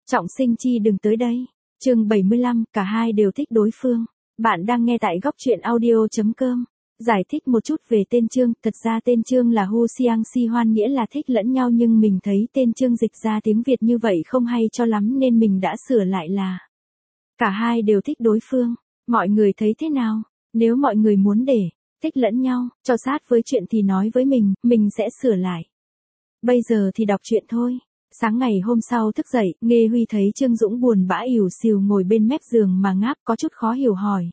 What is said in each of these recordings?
Trọng sinh chi đừng tới đây. Chương 75, cả hai đều thích đối phương. Bạn đang nghe tại góc truyện audio.com. Giải thích một chút về tên chương, thật ra tên chương là Hu Xiang Si Hoan, nghĩa là thích lẫn nhau, nhưng mình thấy tên chương dịch ra tiếng Việt như vậy không hay cho lắm nên mình đã sửa lại là cả hai đều thích đối phương. Mọi người thấy thế nào? Nếu mọi người muốn để thích lẫn nhau, cho sát với chuyện thì nói với mình sẽ sửa lại. Bây giờ thì đọc chuyện thôi. Sáng ngày hôm sau thức dậy, Nghê Huy thấy Trương Dũng buồn bã ỉu xìu ngồi bên mép giường mà ngáp, có chút khó hiểu hỏi.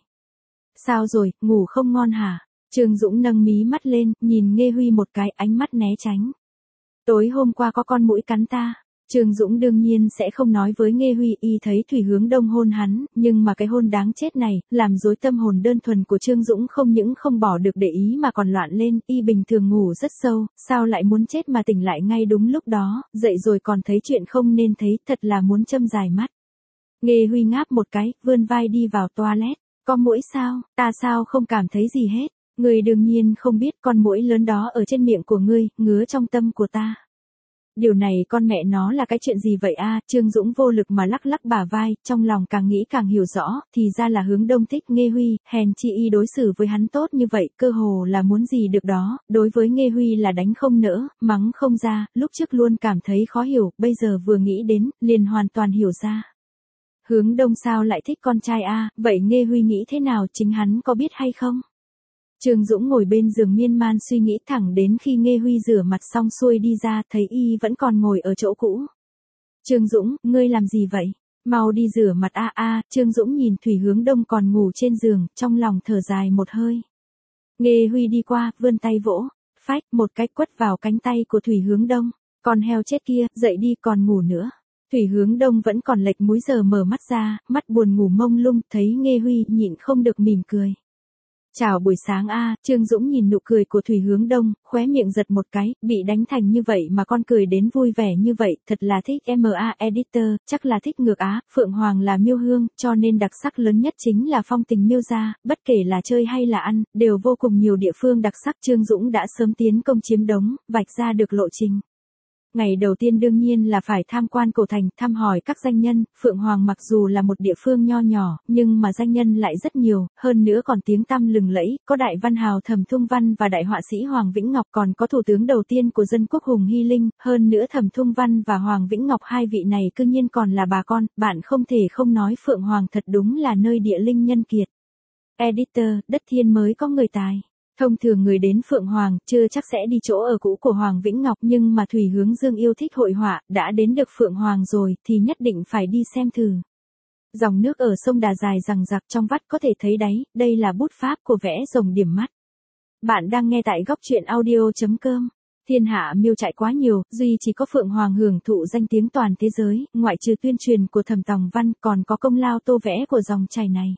Sao rồi, ngủ không ngon hả? Trương Dũng nâng mí mắt lên, nhìn Nghê Huy một cái, ánh mắt né tránh. Tối hôm qua có con muỗi cắn ta. Trương Dũng đương nhiên sẽ không nói với Nghê Huy, y thấy Thủy Hướng Đông hôn hắn, nhưng mà cái hôn đáng chết này, làm rối tâm hồn đơn thuần của Trương Dũng, không những không bỏ được để ý mà còn loạn lên, y bình thường ngủ rất sâu, sao lại muốn chết mà tỉnh lại ngay đúng lúc đó, dậy rồi còn thấy chuyện không nên thấy, thật là muốn châm dài mắt. Nghê Huy ngáp một cái, vươn vai đi vào toilet. Có muỗi sao, ta sao không cảm thấy gì hết. Ngươi đương nhiên không biết, con muỗi lớn đó ở trên miệng của ngươi, ngứa trong tâm của ta. Điều này con mẹ nó là cái chuyện gì vậy a? Trương Dũng vô lực mà lắc lắc bả vai, trong lòng càng nghĩ càng hiểu rõ, thì ra là Hướng Đông thích Nghê Huy, hèn chi y đối xử với hắn tốt như vậy, cơ hồ là muốn gì được đó, đối với Nghê Huy là đánh không nỡ, mắng không ra, lúc trước luôn cảm thấy khó hiểu, bây giờ vừa nghĩ đến, liền hoàn toàn hiểu ra. Hướng Đông sao lại thích con trai a? Vậy Nghê Huy nghĩ thế nào, chính hắn có biết hay không? Trương Dũng ngồi bên giường miên man suy nghĩ, thẳng đến khi Nghê Huy rửa mặt xong xuôi đi ra, thấy y vẫn còn ngồi ở chỗ cũ. Trương Dũng, ngươi làm gì vậy? Mau đi rửa mặt a. Trương Dũng nhìn Thủy Hướng Đông còn ngủ trên giường, trong lòng thở dài một hơi. Nghê Huy đi qua, vươn tay vỗ, phách một cái quất vào cánh tay của Thủy Hướng Đông. Con heo chết kia, dậy đi, còn ngủ nữa. Thủy Hướng Đông vẫn còn lệch múi giờ mở mắt ra, mắt buồn ngủ mông lung, thấy Nghê Huy nhịn không được mỉm cười. Chào buổi sáng a. Trương Dũng nhìn nụ cười của Thủy Hướng Đông, khóe miệng giật một cái, bị đánh thành như vậy mà con cười đến vui vẻ như vậy, thật là thích. MA Editor, chắc là thích ngược á. Phượng Hoàng là miêu hương, cho nên đặc sắc lớn nhất chính là phong tình miêu gia, bất kể là chơi hay là ăn, đều vô cùng nhiều địa phương đặc sắc. Trương Dũng đã sớm tiến công chiếm đóng, vạch ra được lộ trình. Ngày đầu tiên đương nhiên là phải tham quan cổ thành, thăm hỏi các danh nhân. Phượng Hoàng mặc dù là một địa phương nho nhỏ, nhưng mà danh nhân lại rất nhiều, hơn nữa còn tiếng tăm lừng lẫy, có đại văn hào Thẩm Thung Văn và đại họa sĩ Hoàng Vĩnh Ngọc, còn có thủ tướng đầu tiên của dân quốc Hùng Hy Linh, hơn nữa Thẩm Thung Văn và Hoàng Vĩnh Ngọc, hai vị này cư nhiên còn là bà con, bạn không thể không nói Phượng Hoàng thật đúng là nơi địa linh nhân kiệt. Editor, đất thiên mới có người tài. Thông thường người đến Phượng Hoàng, chưa chắc sẽ đi chỗ ở cũ của Hoàng Vĩnh Ngọc, nhưng mà Thủy Hướng Dương yêu thích hội họa, đã đến được Phượng Hoàng rồi, thì nhất định phải đi xem thử. Dòng nước ở sông Đà dài rằng rặc, trong vắt có thể thấy đáy, đây là bút pháp của vẽ rồng điểm mắt. Bạn đang nghe tại góc truyện audio.com. Thiên hạ miêu trại quá nhiều, duy chỉ có Phượng Hoàng hưởng thụ danh tiếng toàn thế giới, ngoại trừ tuyên truyền của Thẩm Tòng Văn, còn có công lao tô vẽ của dòng chảy này.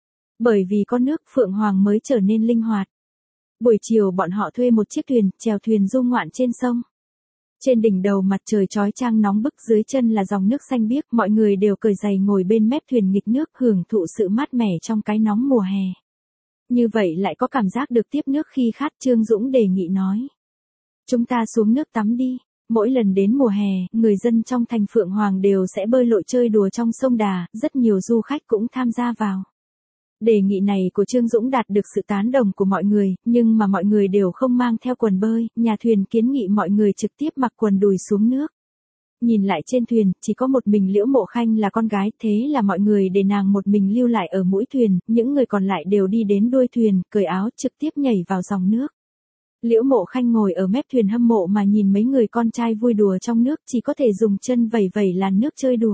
Bởi vì có nước, Phượng Hoàng mới trở nên linh hoạt. Buổi chiều bọn họ thuê một chiếc thuyền, chèo thuyền du ngoạn trên sông. Trên đỉnh đầu mặt trời chói chang nóng bức, dưới chân là dòng nước xanh biếc, mọi người đều cởi giày ngồi bên mép thuyền nghịch nước, hưởng thụ sự mát mẻ trong cái nóng mùa hè. Như vậy lại có cảm giác được tiếp nước khi khát. Trương Dũng đề nghị nói. Chúng ta xuống nước tắm đi. Mỗi lần đến mùa hè, người dân trong thành Phượng Hoàng đều sẽ bơi lội chơi đùa trong sông Đà, rất nhiều du khách cũng tham gia vào. Đề nghị này của Trương Dũng đạt được sự tán đồng của mọi người, nhưng mà mọi người đều không mang theo quần bơi, nhà thuyền kiến nghị mọi người trực tiếp mặc quần đùi xuống nước. Nhìn lại trên thuyền, chỉ có một mình Liễu Mộ Khanh là con gái, thế là mọi người để nàng một mình lưu lại ở mũi thuyền, những người còn lại đều đi đến đuôi thuyền, cởi áo trực tiếp nhảy vào dòng nước. Liễu Mộ Khanh ngồi ở mép thuyền hâm mộ mà nhìn mấy người con trai vui đùa trong nước, chỉ có thể dùng chân vẩy vẩy làn nước chơi đùa.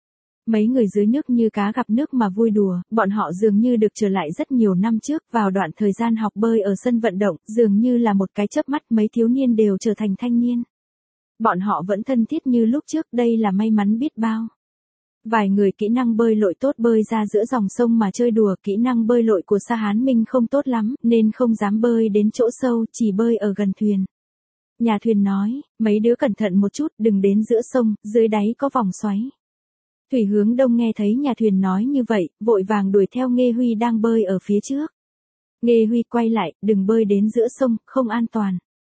Mấy người dưới nước như cá gặp nước mà vui đùa, bọn họ dường như được trở lại rất nhiều năm trước, vào đoạn thời gian học bơi ở sân vận động, dường như là một cái chớp mắt mấy thiếu niên đều trở thành thanh niên. Bọn họ vẫn thân thiết như lúc trước, đây là may mắn biết bao. Vài người kỹ năng bơi lội tốt bơi ra giữa dòng sông mà chơi đùa, kỹ năng bơi lội của Sa Hán Minh không tốt lắm, nên không dám bơi đến chỗ sâu, chỉ bơi ở gần thuyền. Nhà thuyền nói, mấy đứa cẩn thận một chút, đừng đến giữa sông, dưới đáy có vòng xoáy. Thủy Hướng Đông nghe thấy nhà thuyền nói như vậy, vội vàng đuổi theo Nghê Huy đang bơi ở phía trước. Nghê Huy quay lại, đừng bơi đến giữa sông, không an toàn.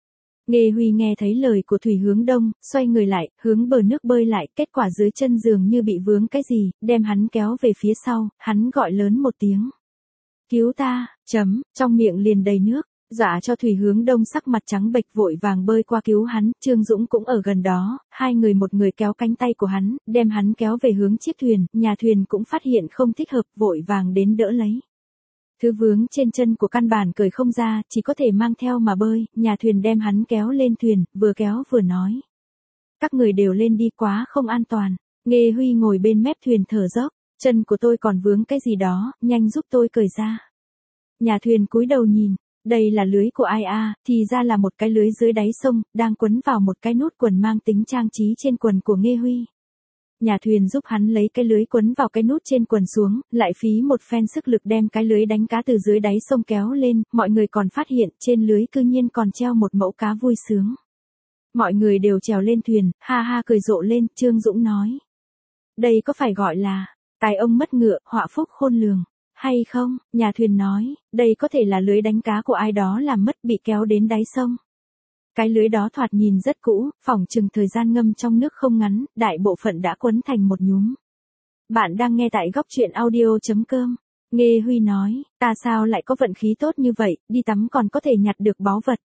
Nghê Huy nghe thấy lời của Thủy Hướng Đông, xoay người lại, hướng bờ nước bơi lại, kết quả dưới chân dường như bị vướng cái gì, đem hắn kéo về phía sau, hắn gọi lớn một tiếng. Cứu ta, trong miệng liền đầy nước, dọa cho Thủy Hướng Đông sắc mặt trắng bệch vội vàng bơi qua cứu hắn, Trương Dũng cũng ở gần đó, hai người một người kéo cánh tay của hắn, đem hắn kéo về hướng chiếc thuyền, nhà thuyền cũng phát hiện không thích hợp, vội vàng đến đỡ lấy. Thứ vướng trên chân của căn bản cởi không ra, chỉ có thể mang theo mà bơi, nhà thuyền đem hắn kéo lên thuyền, vừa kéo vừa nói. Các người đều lên đi, quá không an toàn. Nghê Huy ngồi bên mép thuyền thở dốc, chân của tôi còn vướng cái gì đó, nhanh giúp tôi cởi ra. Nhà thuyền cúi đầu nhìn, đây là lưới của ai a, thì ra là một cái lưới dưới đáy sông, đang quấn vào một cái nút quần mang tính trang trí trên quần của Nghê Huy. Nhà thuyền giúp hắn lấy cái lưới quấn vào cái nút trên quần xuống, lại phí một phen sức lực đem cái lưới đánh cá từ dưới đáy sông kéo lên, mọi người còn phát hiện trên lưới cư nhiên còn treo một mẫu cá vui sướng. Mọi người đều trèo lên thuyền, ha ha cười rộ lên, Trương Dũng nói. Đây có phải gọi là, tài ông mất ngựa, họa phúc khôn lường, hay không? Nhà thuyền nói, đây có thể là lưới đánh cá của ai đó làm mất bị kéo đến đáy sông. Cái lưới đó thoạt nhìn rất cũ, phỏng chừng thời gian ngâm trong nước không ngắn, đại bộ phận đã quấn thành một nhúm. Bạn đang nghe tại góc truyện audio.com. Nghê Huy nói, ta sao lại có vận khí tốt như vậy, đi tắm còn có thể nhặt được báu vật.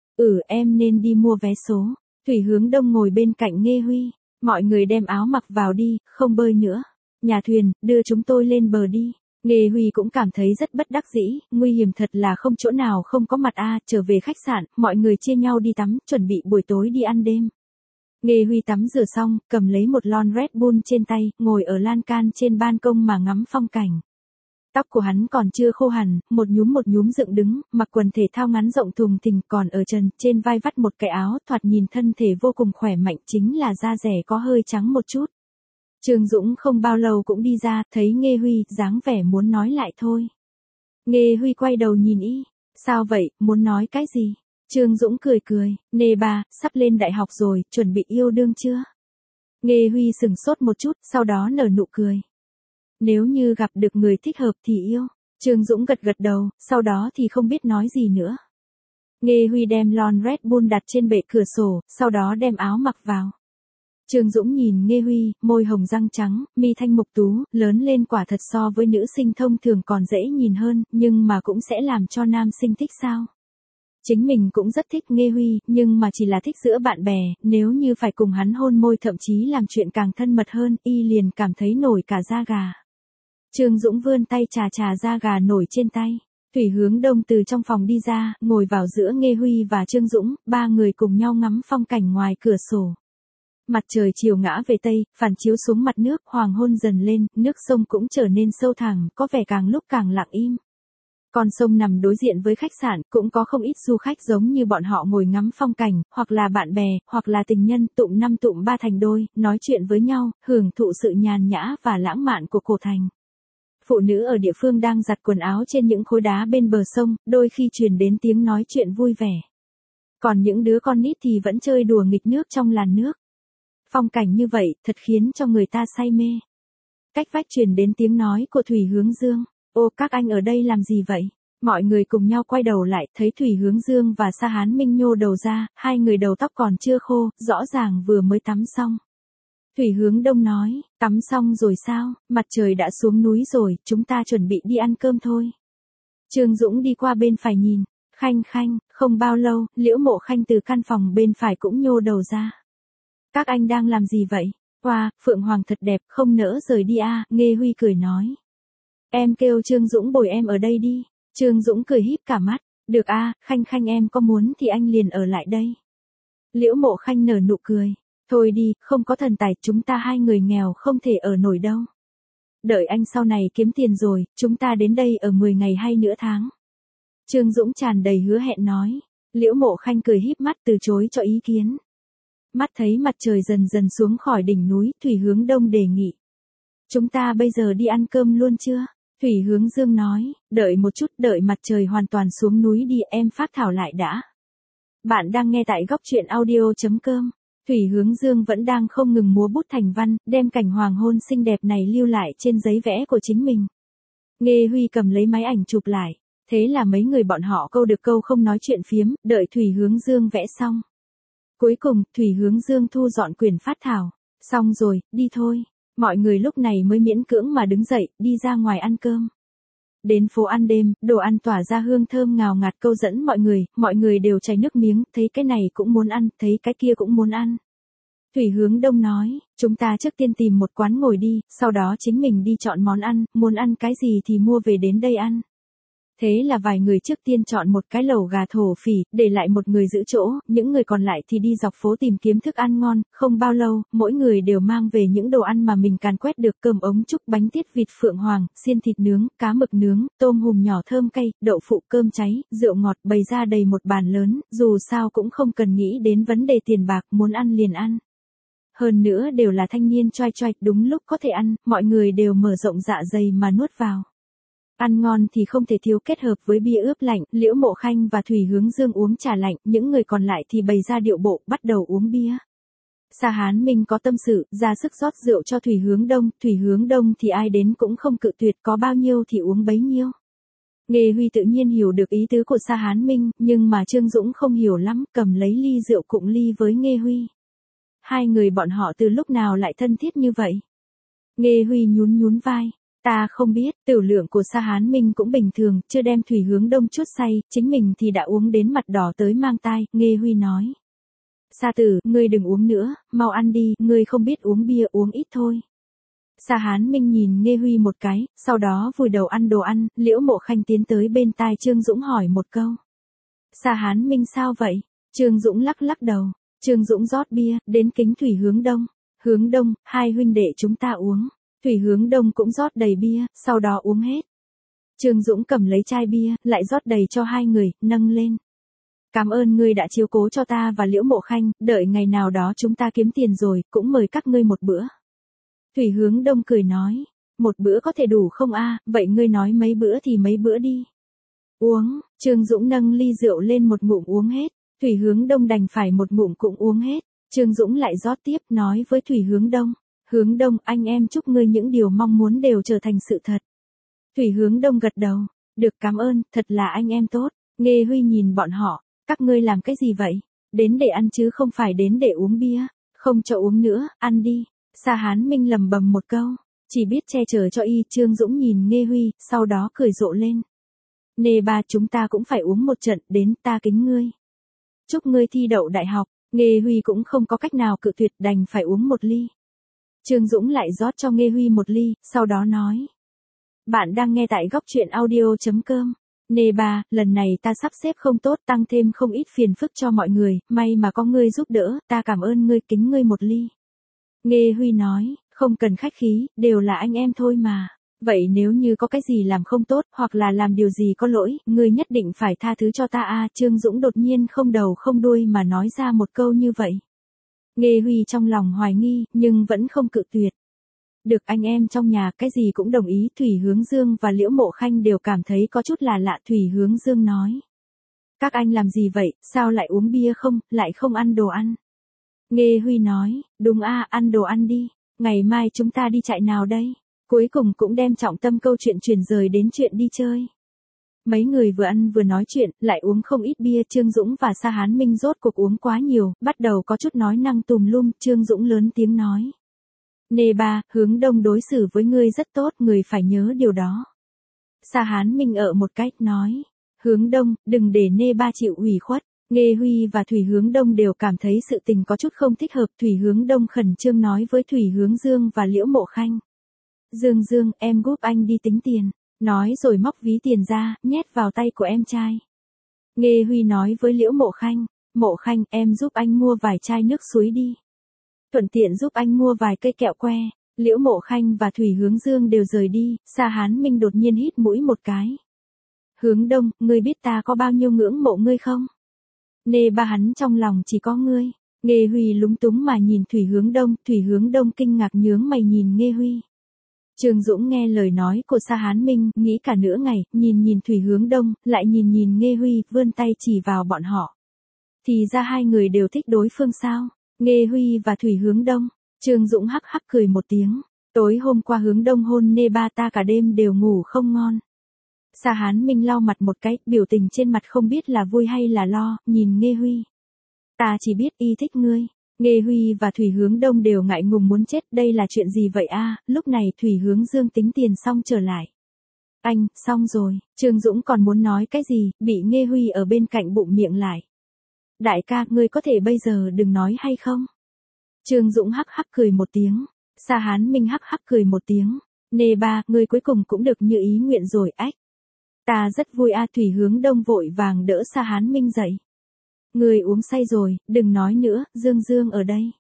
Em nên đi mua vé số. Thủy Hướng Đông ngồi bên cạnh Nghê Huy, mọi người đem áo mặc vào đi, không bơi nữa. Nhà thuyền, đưa chúng tôi lên bờ đi. Nghê Huy cũng cảm thấy rất bất đắc dĩ, nguy hiểm thật là không chỗ nào không có mặt trở về khách sạn, mọi người chia nhau đi tắm, chuẩn bị buổi tối đi ăn đêm. Nghê Huy tắm rửa xong, cầm lấy một lon Red Bull trên tay, ngồi ở lan can trên ban công mà ngắm phong cảnh. Tóc của hắn còn chưa khô hẳn, một nhúm dựng đứng, mặc quần thể thao ngắn rộng thùng thình, còn ở trần, trên vai vắt một cái áo, thoạt nhìn thân thể vô cùng khỏe mạnh, chính là da rẻ có hơi trắng một chút. Trương Dũng không bao lâu cũng đi ra, thấy Nghê Huy, dáng vẻ muốn nói lại thôi. Nghê Huy quay đầu nhìn sao vậy, muốn nói cái gì? Trương Dũng cười, nê bà, sắp lên đại học rồi, chuẩn bị yêu đương chưa? Nghê Huy sững sốt một chút, sau đó nở nụ cười. Nếu như gặp được người thích hợp thì yêu. Trương Dũng gật đầu, sau đó thì không biết nói gì nữa. Nghê Huy đem lon Red Bull đặt trên bệ cửa sổ, sau đó đem áo mặc vào. Trương Dũng nhìn Nghê Huy, môi hồng răng trắng, mi thanh mục tú, lớn lên quả thật so với nữ sinh thông thường còn dễ nhìn hơn, nhưng mà cũng sẽ làm cho nam sinh thích sao? Chính mình cũng rất thích Nghê Huy, nhưng mà chỉ là thích giữa bạn bè, nếu như phải cùng hắn hôn môi thậm chí làm chuyện càng thân mật hơn, liền cảm thấy nổi cả da gà. Trương Dũng vươn tay chà da gà nổi trên tay. Thủy Hướng Đông từ trong phòng đi ra, ngồi vào giữa Nghê Huy và Trương Dũng, ba người cùng nhau ngắm phong cảnh ngoài cửa sổ. Mặt trời chiều ngã về tây, phản chiếu xuống mặt nước, hoàng hôn dần lên, nước sông cũng trở nên sâu thẳm, có vẻ càng lúc càng lặng im. Con sông nằm đối diện với khách sạn, cũng có không ít du khách giống như bọn họ ngồi ngắm phong cảnh, hoặc là bạn bè, hoặc là tình nhân, tụm năm tụm ba thành đôi, nói chuyện với nhau, hưởng thụ sự nhàn nhã và lãng mạn của cổ thành. Phụ nữ ở địa phương đang giặt quần áo trên những khối đá bên bờ sông, đôi khi truyền đến tiếng nói chuyện vui vẻ. Còn những đứa con nít thì vẫn chơi đùa nghịch nước trong làn nước. Phong cảnh như vậy, thật khiến cho người ta say mê. Cách vách truyền đến tiếng nói của Thủy Hướng Dương. Ô, các anh ở đây làm gì vậy? Mọi người cùng nhau quay đầu lại, thấy Thủy Hướng Dương và Sa Hán Minh nhô đầu ra, hai người đầu tóc còn chưa khô, rõ ràng vừa mới tắm xong. Thủy Hướng Đông nói, tắm xong rồi sao, mặt trời đã xuống núi rồi, chúng ta chuẩn bị đi ăn cơm thôi. Trương Dũng đi qua bên phải nhìn, Khanh, không bao lâu, Liễu Mộ Khanh từ căn phòng bên phải cũng nhô đầu ra. Các anh đang làm gì vậy? Wow, Phượng Hoàng thật đẹp, không nỡ rời đi Nghê Huy cười nói. Em kêu Trương Dũng bồi em ở đây đi. Trương Dũng cười híp cả mắt, được Khanh em có muốn thì anh liền ở lại đây. Liễu Mộ Khanh nở nụ cười, thôi đi, không có thần tài, chúng ta hai người nghèo không thể ở nổi đâu. Đợi anh sau này kiếm tiền rồi, chúng ta đến đây ở 10 ngày hay nửa tháng. Trương Dũng tràn đầy hứa hẹn nói. Liễu Mộ Khanh cười híp mắt từ chối cho ý kiến. Mắt thấy mặt trời dần xuống khỏi đỉnh núi, Thủy Hướng Đông đề nghị. Chúng ta bây giờ đi ăn cơm luôn chưa? Thủy Hướng Dương nói, đợi một chút, đợi mặt trời hoàn toàn xuống núi đi, em phác thảo lại đã. Bạn đang nghe tại góc truyện audio.com. Thủy Hướng Dương vẫn đang không ngừng múa bút thành văn, đem cảnh hoàng hôn xinh đẹp này lưu lại trên giấy vẽ của chính mình. Nghê Huy cầm lấy máy ảnh chụp lại. Thế là mấy người bọn họ câu được câu không nói chuyện phiếm, đợi Thủy Hướng Dương vẽ xong. Cuối cùng, Thủy Hướng Dương thu dọn quyển phát thảo. Xong rồi, đi thôi. Mọi người lúc này mới miễn cưỡng mà đứng dậy, đi ra ngoài ăn cơm. Đến phố ăn đêm, đồ ăn tỏa ra hương thơm ngào ngạt câu dẫn mọi người đều chảy nước miếng, thấy cái này cũng muốn ăn, thấy cái kia cũng muốn ăn. Thủy Hướng Đông nói, chúng ta trước tiên tìm một quán ngồi đi, sau đó chính mình đi chọn món ăn, muốn ăn cái gì thì mua về đến đây ăn. Thế là vài người trước tiên chọn một cái lẩu gà thổ phỉ, để lại một người giữ chỗ, những người còn lại thì đi dọc phố tìm kiếm thức ăn ngon, không bao lâu, mỗi người đều mang về những đồ ăn mà mình càn quét được, cơm ống trúc, bánh tiết vịt phượng hoàng, xiên thịt nướng, cá mực nướng, tôm hùm nhỏ thơm cay, đậu phụ, cơm cháy, rượu ngọt, bày ra đầy một bàn lớn, dù sao cũng không cần nghĩ đến vấn đề tiền bạc, muốn ăn liền ăn. Hơn nữa đều là thanh niên choai choai, đúng lúc có thể ăn, mọi người đều mở rộng dạ dày mà nuốt vào. Ăn ngon thì không thể thiếu kết hợp với bia ướp lạnh, Liễu Mộ Khanh và Thủy Hướng Dương uống trà lạnh, những người còn lại thì bày ra điệu bộ, bắt đầu uống bia. Sa Hán Minh có tâm sự, ra sức rót rượu cho Thủy Hướng Đông thì ai đến cũng không cự tuyệt, có bao nhiêu thì uống bấy nhiêu. Nghê Huy tự nhiên hiểu được ý tứ của Sa Hán Minh, nhưng mà Trương Dũng không hiểu lắm, cầm lấy ly rượu cụng ly với Nghê Huy. Hai người bọn họ từ lúc nào lại thân thiết như vậy? Nghê Huy nhún vai. Ta không biết, tiểu lượng của Sa Hán Minh cũng bình thường, chưa đem Thủy Hướng Đông chút say, chính mình thì đã uống đến mặt đỏ tới mang tai, Nghê Huy nói. Sa tử, ngươi đừng uống nữa, mau ăn đi, ngươi không biết uống bia, uống ít thôi. Sa Hán Minh nhìn Nghê Huy một cái, sau đó vùi đầu ăn đồ ăn, Liễu Mộ Khanh tiến tới bên tai Trương Dũng hỏi một câu. Sa Hán Minh sao vậy? Trương Dũng lắc đầu. Trương Dũng rót bia, đến kính Thủy Hướng Đông. Hướng Đông, hai huynh đệ chúng ta uống. Thủy Hướng Đông cũng rót đầy bia, sau đó uống hết. Trương Dũng cầm lấy chai bia, lại rót đầy cho hai người, nâng lên. Cảm ơn ngươi đã chiếu cố cho ta và Liễu Mộ Khanh, đợi ngày nào đó chúng ta kiếm tiền rồi, cũng mời các ngươi một bữa. Thủy Hướng Đông cười nói, một bữa có thể đủ không a? Vậy ngươi nói mấy bữa thì mấy bữa đi. Uống, Trương Dũng nâng ly rượu lên một ngụm uống hết, Thủy Hướng Đông đành phải một ngụm cũng uống hết. Trương Dũng lại rót tiếp, nói với Thủy Hướng Đông. Hướng Đông, anh em chúc ngươi những điều mong muốn đều trở thành sự thật. Thủy Hướng Đông gật đầu, được cảm ơn, thật là anh em tốt. Nghê Huy nhìn bọn họ, các ngươi làm cái gì vậy? Đến để ăn chứ không phải đến để uống bia, không cho uống nữa, ăn đi. Sa Hán Minh lầm bầm một câu, chỉ biết che chở cho y. Trương Dũng nhìn Nghê Huy, sau đó cười rộ lên. Nê ba chúng ta cũng phải uống một trận, đến ta kính ngươi. Chúc ngươi thi đậu đại học, Nghê Huy cũng không có cách nào cự tuyệt, đành phải uống một ly. Trương Dũng lại rót cho Nghê Huy một ly, sau đó nói. Bạn đang nghe tại góc truyện audio.com. Nê ba, lần này ta sắp xếp không tốt, tăng thêm không ít phiền phức cho mọi người, may mà có ngươi giúp đỡ, ta cảm ơn ngươi, kính ngươi một ly. Nghê Huy nói, không cần khách khí, đều là anh em thôi mà. Vậy nếu như có cái gì làm không tốt, hoặc là làm điều gì có lỗi, ngươi nhất định phải tha thứ cho ta a. Trương Dũng đột nhiên không đầu không đuôi mà nói ra một câu như vậy. Nghê Huy trong lòng hoài nghi, nhưng vẫn không cự tuyệt. Được anh em trong nhà, cái gì cũng đồng ý. Thủy Hướng Dương và Liễu Mộ Khanh đều cảm thấy có chút là lạ. Thủy Hướng Dương nói. Các anh làm gì vậy, sao lại uống bia không, lại không ăn đồ ăn? Nghê Huy nói, đúng a, ăn đồ ăn đi. Ngày mai chúng ta đi chạy nào đây? Cuối cùng cũng đem trọng tâm câu chuyện chuyển rời đến chuyện đi chơi. Mấy người vừa ăn vừa nói chuyện, lại uống không ít bia. Trương Dũng và Sa Hán Minh rốt cuộc uống quá nhiều, bắt đầu có chút nói năng tùm lum. Trương Dũng lớn tiếng nói. Nê ba, Hướng Đông đối xử với ngươi rất tốt, người phải nhớ điều đó. Sa Hán Minh ở một cách nói. Hướng Đông, đừng để Nê ba chịu ủy khuất. Nghê Huy và Thủy Hướng Đông đều cảm thấy sự tình có chút không thích hợp. Thủy Hướng Đông khẩn trương nói với Thủy Hướng Dương và Liễu Mộ Khanh. Dương, em giúp anh đi tính tiền. Nói rồi móc ví tiền ra, nhét vào tay của em trai. Nghê Huy nói với Liễu Mộ Khanh, em giúp anh mua vài chai nước suối đi. Thuận tiện giúp anh mua vài cây kẹo que. Liễu Mộ Khanh và Thủy Hướng Dương đều rời đi, Sa Hán Minh đột nhiên hít mũi một cái. Hướng Đông, ngươi biết ta có bao nhiêu ngưỡng mộ ngươi không? Nê ba hắn trong lòng chỉ có ngươi. Nghê Huy lúng túng mà nhìn Thủy Hướng Đông kinh ngạc nhướng mày nhìn Nghê Huy. Trương Dũng nghe lời nói của Sa Hán Minh, nghĩ cả nửa ngày, nhìn Thủy Hướng Đông, lại nhìn Nghê Huy, vươn tay chỉ vào bọn họ. Thì ra hai người đều thích đối phương sao? Nghê Huy và Thủy Hướng Đông. Trương Dũng hắc hắc cười một tiếng. Tối hôm qua Hướng Đông hôn Nê ba ta cả đêm đều ngủ không ngon. Sa Hán Minh lau mặt một cái, biểu tình trên mặt không biết là vui hay là lo, nhìn Nghê Huy. Ta chỉ biết y thích ngươi. Nghê Huy và Thủy Hướng Đông đều ngại ngùng muốn chết, đây là chuyện gì vậy a? Lúc này Thủy Hướng Dương tính tiền xong trở lại. Anh, xong rồi, Trương Dũng còn muốn nói cái gì, bị Nghê Huy ở bên cạnh bụng miệng lại. Đại ca, ngươi có thể bây giờ đừng nói hay không? Trương Dũng hắc hắc cười một tiếng. Sa Hán Minh hắc hắc cười một tiếng. Nê ba, ngươi cuối cùng cũng được như ý nguyện rồi ách. Ta rất vui a. Thủy Hướng Đông vội vàng đỡ Sa Hán Minh dậy. Ngươi uống say rồi, đừng nói nữa, Dương Dương ở đây.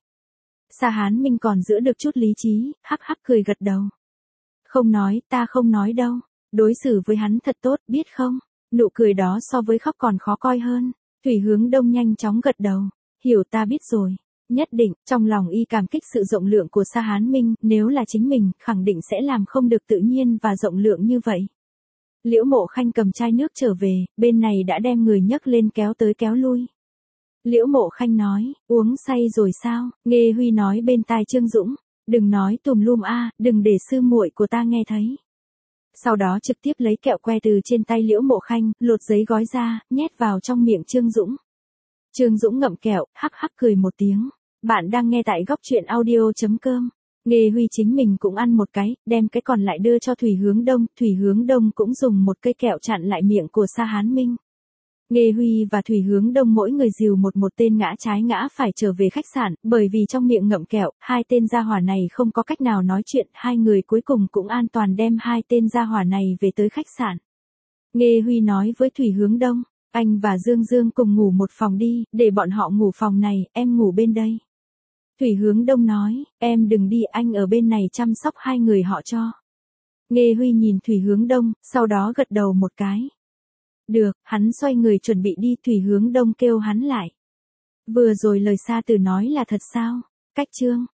Sa Hán Minh còn giữ được chút lý trí, hắc hắc cười gật đầu. Không nói, ta không nói đâu. Đối xử với hắn thật tốt, biết không? Nụ cười đó so với khóc còn khó coi hơn. Thủy Hướng Đông nhanh chóng gật đầu. Hiểu, ta biết rồi. Nhất định, trong lòng y cảm kích sự rộng lượng của Sa Hán Minh, nếu là chính mình, khẳng định sẽ làm không được tự nhiên và rộng lượng như vậy. Liễu Mộ Khanh cầm chai nước trở về, bên này đã đem người nhấc lên kéo tới kéo lui. Liễu Mộ Khanh nói, uống say rồi sao? Nghê Huy nói bên tai Trương Dũng, đừng nói tùm lum a, đừng để sư muội của ta nghe thấy. Sau đó trực tiếp lấy kẹo que từ trên tay Liễu Mộ Khanh, lột giấy gói ra, nhét vào trong miệng Trương Dũng. Trương Dũng ngậm kẹo, hắc hắc cười một tiếng. Bạn đang nghe tại góc truyện audio.com. Nghê Huy chính mình cũng ăn một cái, đem cái còn lại đưa cho Thủy Hướng Đông. Thủy Hướng Đông cũng dùng một cây kẹo chặn lại miệng của Sa Hán Minh. Nghê Huy và Thủy Hướng Đông mỗi người dìu một tên ngã trái ngã phải trở về khách sạn, bởi vì trong miệng ngậm kẹo, hai tên gia hỏa này không có cách nào nói chuyện, hai người cuối cùng cũng an toàn đem hai tên gia hỏa này về tới khách sạn. Nghê Huy nói với Thủy Hướng Đông, anh và Dương Dương cùng ngủ một phòng đi, để bọn họ ngủ phòng này, em ngủ bên đây. Thủy Hướng Đông nói, em đừng đi, anh ở bên này chăm sóc hai người họ cho. Nghê Huy nhìn Thủy Hướng Đông, sau đó gật đầu một cái. Được, hắn xoay người chuẩn bị đi. Thủy Hướng Đông kêu hắn lại. Vừa rồi lời Sa Tử nói là thật sao? Cách chương